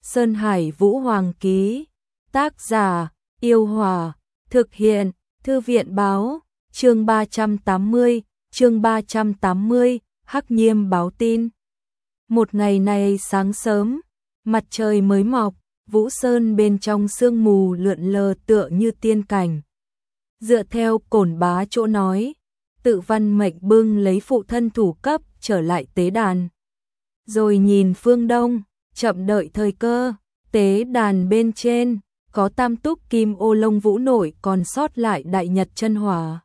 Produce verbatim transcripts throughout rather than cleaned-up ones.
Sơn Hải Vũ Hoàng ký. Tác giả: Yêu Hòa. Thực hiện: Thư viện báo. Chương ba trăm tám mươi, chương ba trăm tám mươi, Hắc Nhiêm báo tin. Một ngày này sáng sớm, mặt trời mới mọc, Vũ Sơn bên trong sương mù lượn lờ tựa như tiên cảnh. Dựa theo Cổn Bá chỗ nói, Tự Văn Mệnh bưng lấy phụ thân thủ cấp trở lại tế đàn. Rồi nhìn phương đông, chậm đợi thời cơ, tế đàn bên trên, có tam túc kim ô lông vũ nổi còn sót lại đại nhật chân hỏa.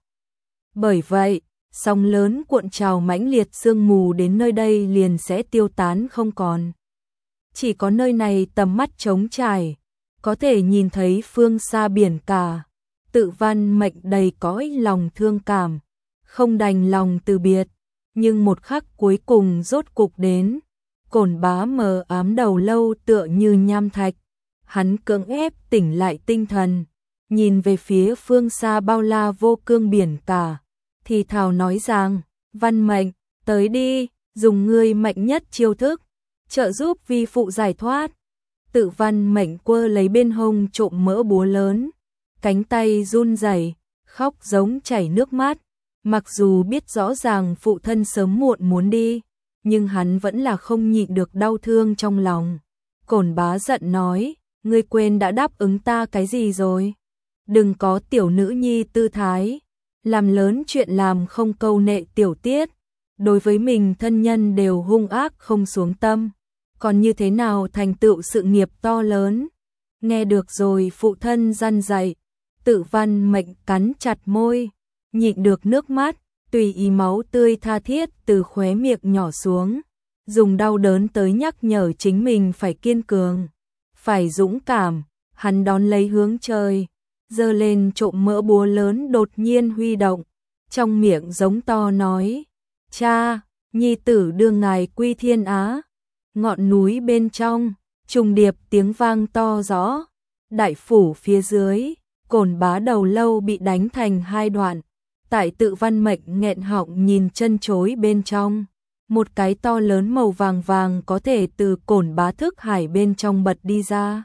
Bởi vậy, sóng lớn cuộn trào mãnh liệt sương mù đến nơi đây liền sẽ tiêu tán không còn. Chỉ có nơi này tầm mắt trống trải, có thể nhìn thấy phương xa biển cả. Tự Văn Mệnh đầy cõi lòng thương cảm, không đành lòng từ biệt, nhưng một khắc cuối cùng rốt cục đến. Cổn Bá mờ ám đầu lâu tựa như nham thạch, hắn cưỡng ép tỉnh lại tinh thần, nhìn về phía phương xa bao la vô cương biển cả, thì thào nói rằng: Văn Mệnh, tới đi, dùng ngươi mạnh nhất chiêu thức, trợ giúp vi phụ giải thoát. Tự Văn Mệnh quơ lấy bên hông trộm mỡ búa lớn, cánh tay run rẩy, khóc giống chảy nước mắt. Mặc dù biết rõ ràng phụ thân sớm muộn muốn đi, nhưng hắn vẫn là không nhịn được đau thương trong lòng. Cổn Bá giận nói: ngươi quên đã đáp ứng ta cái gì rồi? Đừng có tiểu nữ nhi tư thái, làm lớn chuyện làm không câu nệ tiểu tiết, đối với mình thân nhân đều hung ác không xuống tâm, còn như thế nào thành tựu sự nghiệp to lớn? Nghe được rồi phụ thân răn dạy, Tự Văn Mệnh cắn chặt môi, nhịn được nước mắt, tùy ý máu tươi tha thiết từ khóe miệng nhỏ xuống, dùng đau đớn tới nhắc nhở chính mình phải kiên cường, phải dũng cảm. Hắn đón lấy hướng trời, giơ lên trộm mỡ búa lớn đột nhiên huy động, trong miệng giống to nói: cha, nhi tử đưa ngài quy thiên á. Ngọn núi bên trong, trùng điệp tiếng vang to rõ, đại phủ phía dưới, Cổn Bá đầu lâu bị đánh thành hai đoạn. Tại Tự Văn Mệnh nghẹn họng nhìn chân chối bên trong, một cái to lớn màu vàng vàng có thể từ Cổn Bá thức hải bên trong bật đi ra.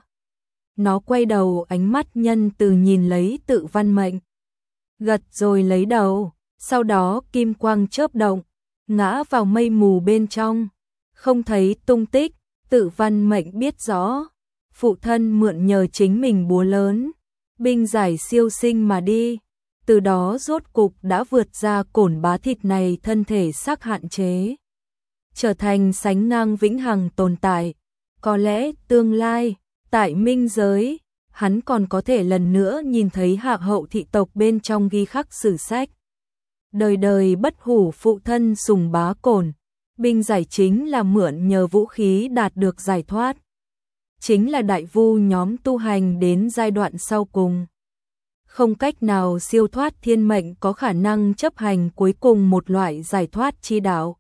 Nó quay đầu, ánh mắt nhân từ nhìn lấy Tự Văn Mệnh, gật rồi lấy đầu, sau đó kim quang chớp động, ngã vào mây mù bên trong, không thấy tung tích. Tự Văn Mệnh biết rõ, phụ thân mượn nhờ chính mình búa lớn, binh giải siêu sinh mà đi, từ đó rốt cục đã vượt ra Cổn Bá thịt này thân thể xác hạn chế, trở thành sánh ngang vĩnh hằng tồn tại. Có lẽ tương lai, tại minh giới, hắn còn có thể lần nữa nhìn thấy hạ hậu thị tộc bên trong ghi khắc sử sách. Đời đời bất hủ phụ thân sùng bá Cổn, binh giải chính là mượn nhờ vũ khí đạt được giải thoát. Chính là đại vu nhóm tu hành đến giai đoạn sau cùng, không cách nào siêu thoát thiên mệnh, có khả năng chấp hành cuối cùng một loại giải thoát chi đạo.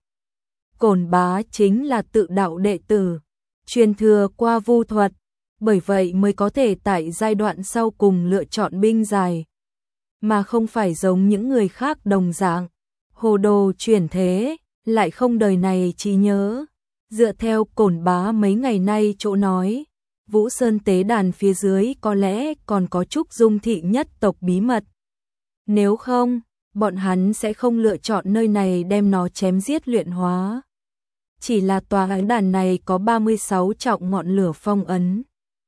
Cổn Bá chính là tự đạo đệ tử, truyền thừa qua vu thuật, bởi vậy mới có thể tại giai đoạn sau cùng lựa chọn binh giải, mà không phải giống những người khác đồng dạng, hồ đồ chuyển thế, lại không đời này trí nhớ. Dựa theo Cổn Bá mấy ngày nay chỗ nói, Vũ Sơn tế đàn phía dưới có lẽ còn có Trúc Dung thị nhất tộc bí mật. Nếu không, bọn hắn sẽ không lựa chọn nơi này đem nó chém giết luyện hóa. Chỉ là tòa ấn đàn này có ba mươi sáu trọng ngọn lửa phong ấn.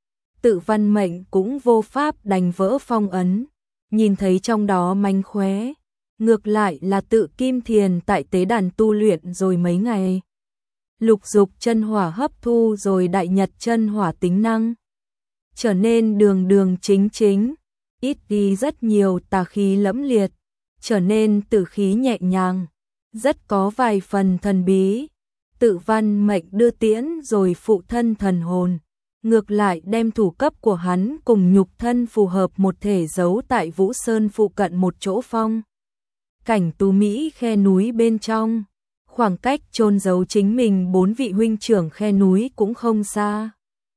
Tự Văn Mệnh cũng vô pháp đành vỡ phong ấn, nhìn thấy trong đó manh khóe. Ngược lại là Tự Kim Thiền tại tế đàn tu luyện rồi mấy ngày, lục dục chân hỏa hấp thu rồi đại nhật chân hỏa tính năng, trở nên đường đường chính chính, ít đi rất nhiều tà khí lẫm liệt, trở nên tử khí nhẹ nhàng, rất có vài phần thần bí. Tự Văn Mệnh đưa tiễn rồi phụ thân thần hồn, ngược lại đem thủ cấp của hắn cùng nhục thân phù hợp một thể giấu tại Vũ Sơn phụ cận một chỗ phong cảnh tú mỹ khe núi bên trong. Khoảng cách chôn giấu chính mình bốn vị huynh trưởng khe núi cũng không xa.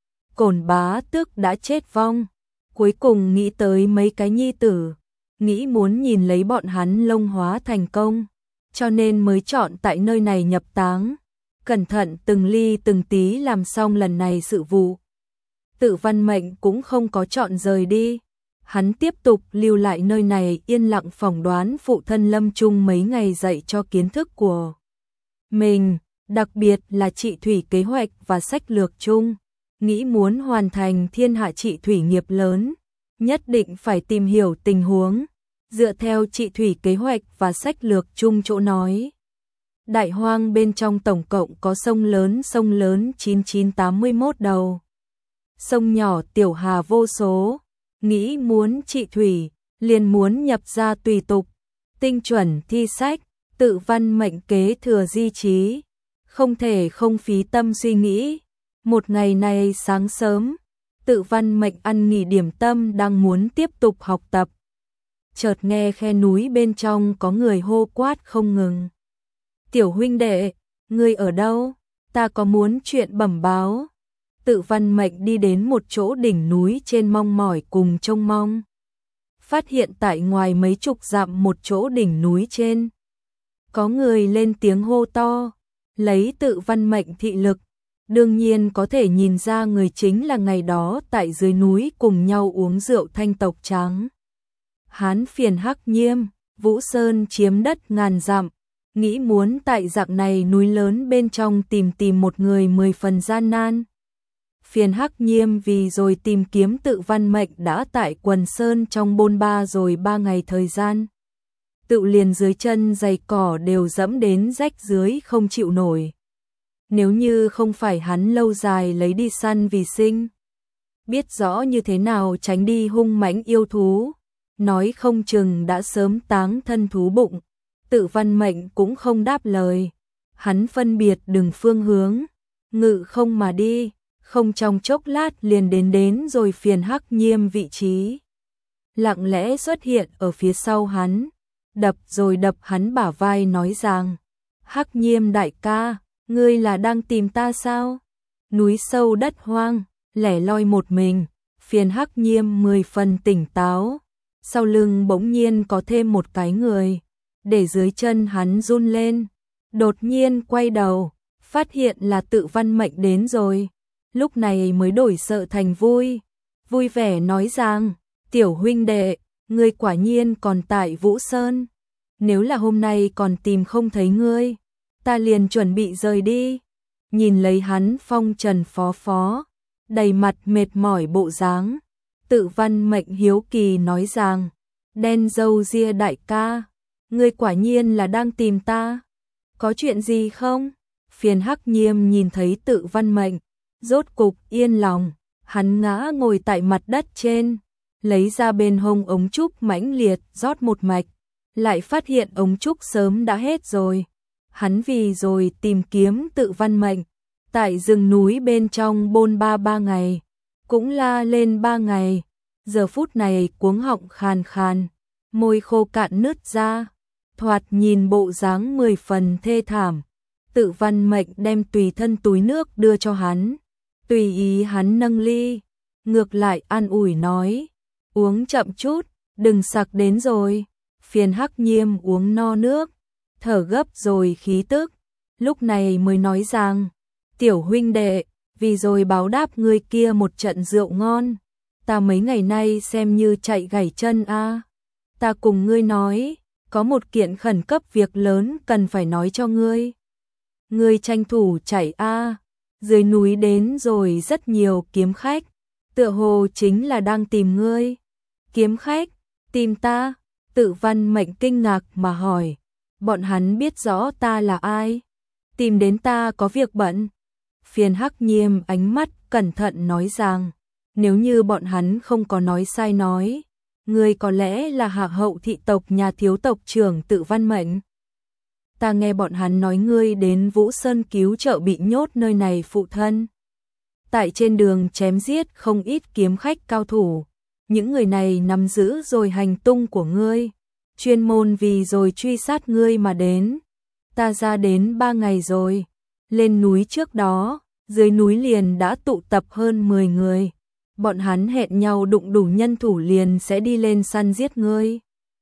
Cổn Bá Tước đã chết vong, cuối cùng nghĩ tới mấy cái nhi tử, nghĩ muốn nhìn lấy bọn hắn lông hóa thành công, cho nên mới chọn tại nơi này nhập táng, cẩn thận từng ly từng tí làm xong lần này sự vụ. Tự Văn Mệnh cũng không có chọn rời đi. Hắn tiếp tục lưu lại nơi này yên lặng phỏng đoán phụ thân lâm chung mấy ngày dạy cho kiến thức của mình, đặc biệt là trị thủy kế hoạch và sách lược chung. Nghĩ muốn hoàn thành thiên hạ trị thủy nghiệp lớn, nhất định phải tìm hiểu tình huống, dựa theo trị thủy kế hoạch và sách lược chung chỗ nói. Đại hoang bên trong tổng cộng có sông lớn sông lớn chín nghìn chín trăm tám mươi mốt đầu. Sông nhỏ tiểu hà vô số, nghĩ muốn trị thủy, liền muốn nhập ra tùy tục, tinh chuẩn thi sách, Tự Văn Mệnh kế thừa di trí, không thể không phí tâm suy nghĩ. Một ngày này sáng sớm, Tự Văn Mệnh ăn nghỉ điểm tâm đang muốn tiếp tục học tập. Chợt nghe khe núi bên trong có người hô quát không ngừng. Tiểu huynh đệ, ngươi ở đâu? Ta có muốn chuyện bẩm báo. Tự Văn Mệnh đi đến một chỗ đỉnh núi trên mong mỏi cùng trông mong. Phát hiện tại ngoài mấy chục dặm một chỗ đỉnh núi trên. Có người lên tiếng hô to, lấy Tự Văn Mệnh thị lực. Đương nhiên có thể nhìn ra người chính là ngày đó tại dưới núi cùng nhau uống rượu thanh tộc trắng. Hán phiền Hắc Nhiêm, Vũ Sơn chiếm đất ngàn dặm, nghĩ muốn tại dạng này núi lớn bên trong tìm tìm một người mười phần gian nan. Phiền Hắc Nhiêm vì rồi tìm kiếm Tự Văn Mệnh đã tại quần sơn trong bôn ba rồi ba ngày thời gian. Tự liền dưới chân giày cỏ đều dẫm đến rách dưới không chịu nổi. Nếu như không phải hắn lâu dài lấy đi săn vì sinh, biết rõ như thế nào tránh đi hung mãnh yêu thú, nói không chừng đã sớm táng thân thú bụng. Tự Văn Mệnh cũng không đáp lời, hắn phân biệt đường phương hướng, ngự không mà đi, không trong chốc lát liền đến đến rồi Phiền Hắc Nhiêm vị trí. Lặng lẽ xuất hiện ở phía sau hắn, đập rồi đập hắn bả vai nói rằng, Hắc Nhiêm đại ca, ngươi là đang tìm ta sao? Núi sâu đất hoang, lẻ loi một mình, Phiền Hắc Nhiêm mười phần tỉnh táo, sau lưng bỗng nhiên có thêm một cái người, để dưới chân hắn run lên, đột nhiên quay đầu, phát hiện là Tự Văn Mệnh đến rồi, lúc này mới đổi sợ thành vui, vui vẻ nói rằng, tiểu huynh đệ, ngươi quả nhiên còn tại Vũ Sơn, nếu là hôm nay còn tìm không thấy ngươi, ta liền chuẩn bị rời đi. Nhìn lấy hắn phong trần phó phó, đầy mặt mệt mỏi bộ dáng, Tự Văn Mệnh hiếu kỳ nói rằng, đen râu ria đại ca, ngươi quả nhiên là đang tìm ta, có chuyện gì không? Phiền Hắc Nhiêm nhìn thấy Tự Văn Mệnh, rốt cục yên lòng, hắn ngã ngồi tại mặt đất trên, lấy ra bên hông ống trúc mãnh liệt rót một mạch, lại phát hiện ống trúc sớm đã hết rồi. Hắn vì rồi tìm kiếm Tự Văn Mệnh, tại rừng núi bên trong bôn ba ba ngày, cũng la lên ba ngày, giờ phút này cuống họng khàn khàn, môi khô cạn nứt ra, thoạt nhìn bộ dáng mười phần thê thảm. Tự Văn Mệnh đem tùy thân túi nước đưa cho hắn, tùy ý hắn nâng ly, ngược lại an ủi nói, uống chậm chút, đừng sặc đến rồi. Phiền Hắc Nhiêm uống no nước, thở gấp rồi khí tức, lúc này mới nói rằng, tiểu huynh đệ, vì rồi báo đáp ngươi kia một trận rượu ngon, ta mấy ngày nay xem như chạy gãy chân a. À. Ta cùng ngươi nói, có một kiện khẩn cấp việc lớn cần phải nói cho ngươi. Ngươi tranh thủ chạy a, à. Dưới núi đến rồi rất nhiều kiếm khách, tựa hồ chính là đang tìm ngươi. Kiếm khách, tìm ta? Tự Văn Mệnh kinh ngạc mà hỏi, bọn hắn biết rõ ta là ai? Tìm đến ta có việc bận? Phiền Hắc Nhiêm ánh mắt cẩn thận nói rằng, nếu như bọn hắn không có nói sai nói, ngươi có lẽ là hạ hậu thị tộc nhà thiếu tộc trưởng Tự Văn Mệnh. Ta nghe bọn hắn nói ngươi đến Vũ Sơn cứu trợ bị nhốt nơi này phụ thân. Tại trên đường chém giết không ít kiếm khách cao thủ, những người này nắm giữ rồi hành tung của ngươi, chuyên môn vì rồi truy sát ngươi mà đến. Ta ra đến ba ngày rồi, lên núi trước đó, dưới núi liền đã tụ tập hơn mười người. Bọn hắn hẹn nhau đụng đủ nhân thủ liền sẽ đi lên săn giết ngươi.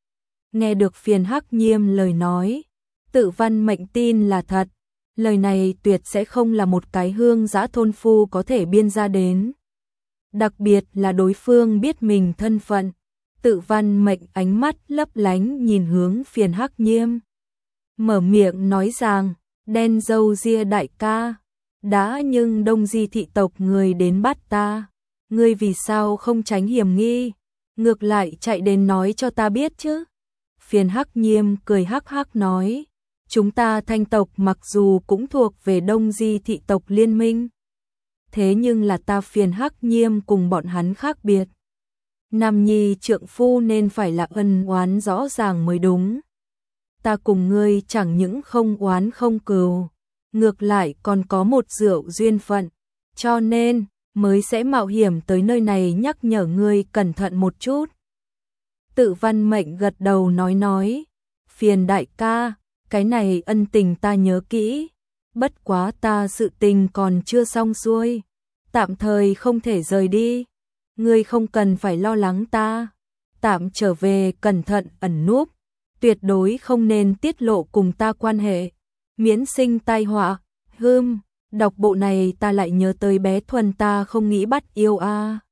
Nghe được Phiền Hắc Nhiêm lời nói, Tự Văn Mệnh tin là thật, lời này tuyệt sẽ không là một cái hương dã thôn phu có thể biên ra đến. đặc biệt là đối phương biết mình thân phận. Tự Văn Mệnh ánh mắt lấp lánh nhìn hướng Phiền Hắc Nhiêm. Mở miệng nói rằng, đen râu ria đại ca, đã nhưng Đông Di thị tộc người đến bắt ta. Ngươi vì sao không tránh hiểm nghi, ngược lại chạy đến nói cho ta biết chứ? Phiền Hắc Nhiêm cười hắc hắc nói, chúng ta Thanh tộc mặc dù cũng thuộc về Đông Di thị tộc liên minh, thế nhưng là ta Phiền Hắc Nhiêm cùng bọn hắn khác biệt. Nam nhi trượng phu nên phải là ân oán rõ ràng mới đúng. Ta cùng ngươi chẳng những không oán không cừu, ngược lại còn có một rượu duyên phận, cho nên mới sẽ mạo hiểm tới nơi này nhắc nhở ngươi cẩn thận một chút. Tự Văn Mệnh gật đầu nói nói, Phiền đại ca, cái này ân tình ta nhớ kỹ, bất quá ta sự tình còn chưa xong xuôi, tạm thời không thể rời đi, ngươi không cần phải lo lắng ta, tạm trở về cẩn thận ẩn núp, tuyệt đối không nên tiết lộ cùng ta quan hệ, miễn sinh tai họa. Hừm, đọc bộ này ta lại nhớ tới bé Thuần ta không nghĩ bắt yêu a.